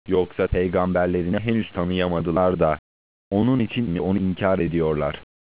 Yoksa peygamberlerini henüz tanıyamadılar da, onun için mi onu inkar ediyorlar?